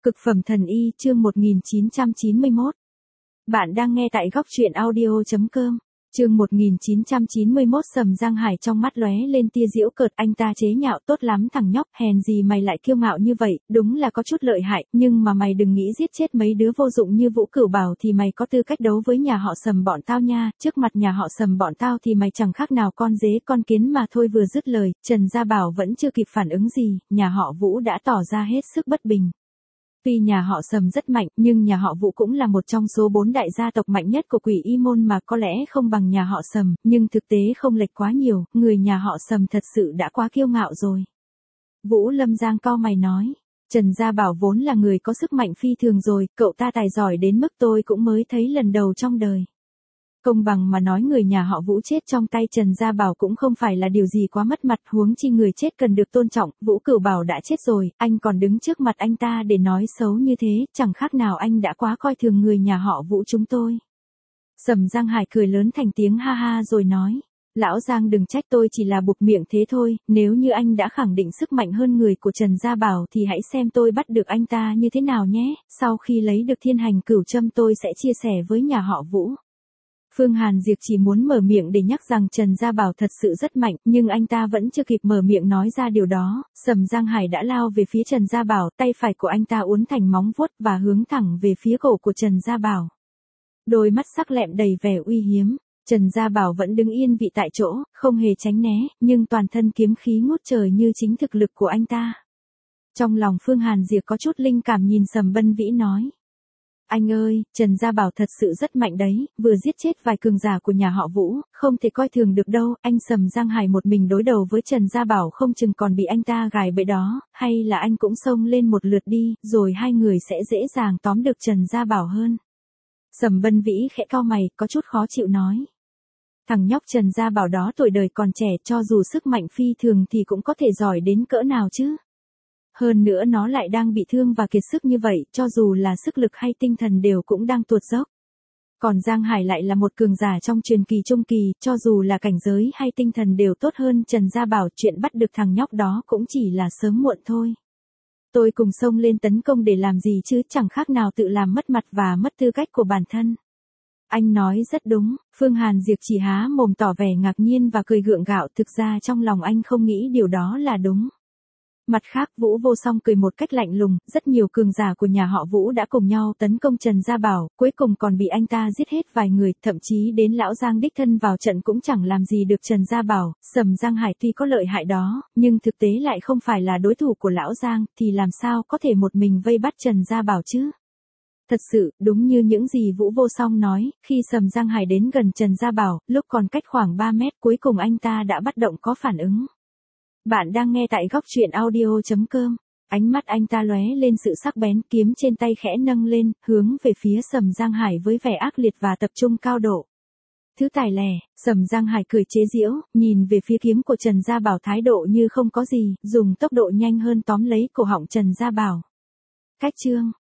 Cực phẩm thần y chương 1991. Bạn đang nghe tại góc truyện audio.com. Chương 1991. Sầm Giang Hải trong mắt lóe lên tia giễu cợt, anh ta chế nhạo, tốt lắm thằng nhóc, hèn gì mày lại kiêu ngạo như vậy, đúng là có chút lợi hại, nhưng mà mày đừng nghĩ giết chết mấy đứa vô dụng như Vũ Cửu Bảo thì mày có tư cách đấu với nhà họ Sầm bọn tao nha, trước mặt nhà họ Sầm bọn tao thì mày chẳng khác nào con dế con kiến mà thôi. Vừa dứt lời, Trần Gia Bảo vẫn chưa kịp phản ứng gì, nhà họ Vũ đã tỏ ra hết sức bất bình. Tuy nhà họ Sầm rất mạnh, nhưng nhà họ Vũ cũng là một trong số 4 đại gia tộc mạnh nhất của Quỷ Y môn, mà có lẽ không bằng nhà họ Sầm, nhưng thực tế không lệch quá nhiều, người nhà họ Sầm thật sự đã quá kiêu ngạo rồi. Vũ Lâm Giang cau mày nói, Trần Gia Bảo vốn là người có sức mạnh phi thường rồi, cậu ta tài giỏi đến mức tôi cũng mới thấy lần đầu trong đời. Công bằng mà nói, người nhà họ Vũ chết trong tay Trần Gia Bảo cũng không phải là điều gì quá mất mặt, huống chi người chết cần được tôn trọng. Vũ Cửu Bảo đã chết rồi, anh còn đứng trước mặt anh ta để nói xấu như thế, chẳng khác nào anh đã quá coi thường người nhà họ Vũ chúng tôi. Sầm Giang Hải cười lớn thành tiếng ha ha rồi nói, lão Giang đừng trách, tôi chỉ là buộc miệng thế thôi, nếu như anh đã khẳng định sức mạnh hơn người của Trần Gia Bảo thì hãy xem tôi bắt được anh ta như thế nào nhé, sau khi lấy được thiên hành cửu châm tôi sẽ chia sẻ với nhà họ Vũ. Phương Hàn Diệp chỉ muốn mở miệng để nhắc rằng Trần Gia Bảo thật sự rất mạnh, nhưng anh ta vẫn chưa kịp mở miệng nói ra điều đó, Sầm Giang Hải đã lao về phía Trần Gia Bảo, tay phải của anh ta uốn thành móng vuốt và hướng thẳng về phía cổ của Trần Gia Bảo. Đôi mắt sắc lẹm đầy vẻ uy hiếm, Trần Gia Bảo vẫn đứng yên vị tại chỗ, không hề tránh né, nhưng toàn thân kiếm khí ngút trời như chính thực lực của anh ta. Trong lòng Phương Hàn Diệp có chút linh cảm, nhìn Sầm Bân Vĩ nói, anh ơi, Trần Gia Bảo thật sự rất mạnh đấy, vừa giết chết vài cường giả của nhà họ Vũ, không thể coi thường được đâu. Anh Sầm Giang Hải một mình đối đầu với Trần Gia Bảo không chừng còn bị anh ta gài bẫy đó, hay là anh cũng xông lên một lượt đi, rồi hai người sẽ dễ dàng tóm được Trần Gia Bảo hơn. Sầm Bân Vĩ khẽ cau mày, có chút khó chịu nói, thằng nhóc Trần Gia Bảo đó tuổi đời còn trẻ, cho dù sức mạnh phi thường thì cũng có thể giỏi đến cỡ nào chứ. Hơn nữa nó lại đang bị thương và kiệt sức như vậy, cho dù là sức lực hay tinh thần đều cũng đang tuột dốc. Còn Giang Hải lại là một cường giả trong truyền kỳ trung kỳ, cho dù là cảnh giới hay tinh thần đều tốt hơn Trần Gia Bảo, chuyện bắt được thằng nhóc đó cũng chỉ là sớm muộn thôi. Tôi cùng xông lên tấn công để làm gì chứ, chẳng khác nào tự làm mất mặt và mất tư cách của bản thân. Anh nói rất đúng, Phương Hàn Diệp chỉ há mồm tỏ vẻ ngạc nhiên và cười gượng gạo, thực ra trong lòng anh không nghĩ điều đó là đúng. Mặt khác, Vũ Vô Song cười một cách lạnh lùng, rất nhiều cường giả của nhà họ Vũ đã cùng nhau tấn công Trần Gia Bảo, cuối cùng còn bị anh ta giết hết vài người, thậm chí đến lão Giang đích thân vào trận cũng chẳng làm gì được Trần Gia Bảo. Sầm Giang Hải tuy có lợi hại đó, nhưng thực tế lại không phải là đối thủ của lão Giang, thì làm sao có thể một mình vây bắt Trần Gia Bảo chứ? Thật sự, đúng như những gì Vũ Vô Song nói, khi Sầm Giang Hải đến gần Trần Gia Bảo, lúc còn cách khoảng 3 mét, cuối cùng anh ta đã bắt động có phản ứng. Bạn đang nghe tại góc truyện audio.com. Ánh mắt anh ta lóe lên sự sắc bén, kiếm trên tay khẽ nâng lên, hướng về phía Sầm Giang Hải với vẻ ác liệt và tập trung cao độ. Thứ tài lẻ, Sầm Giang Hải cười chế giễu, nhìn về phía kiếm của Trần Gia Bảo thái độ như không có gì, dùng tốc độ nhanh hơn tóm lấy cổ họng Trần Gia Bảo. Cách chương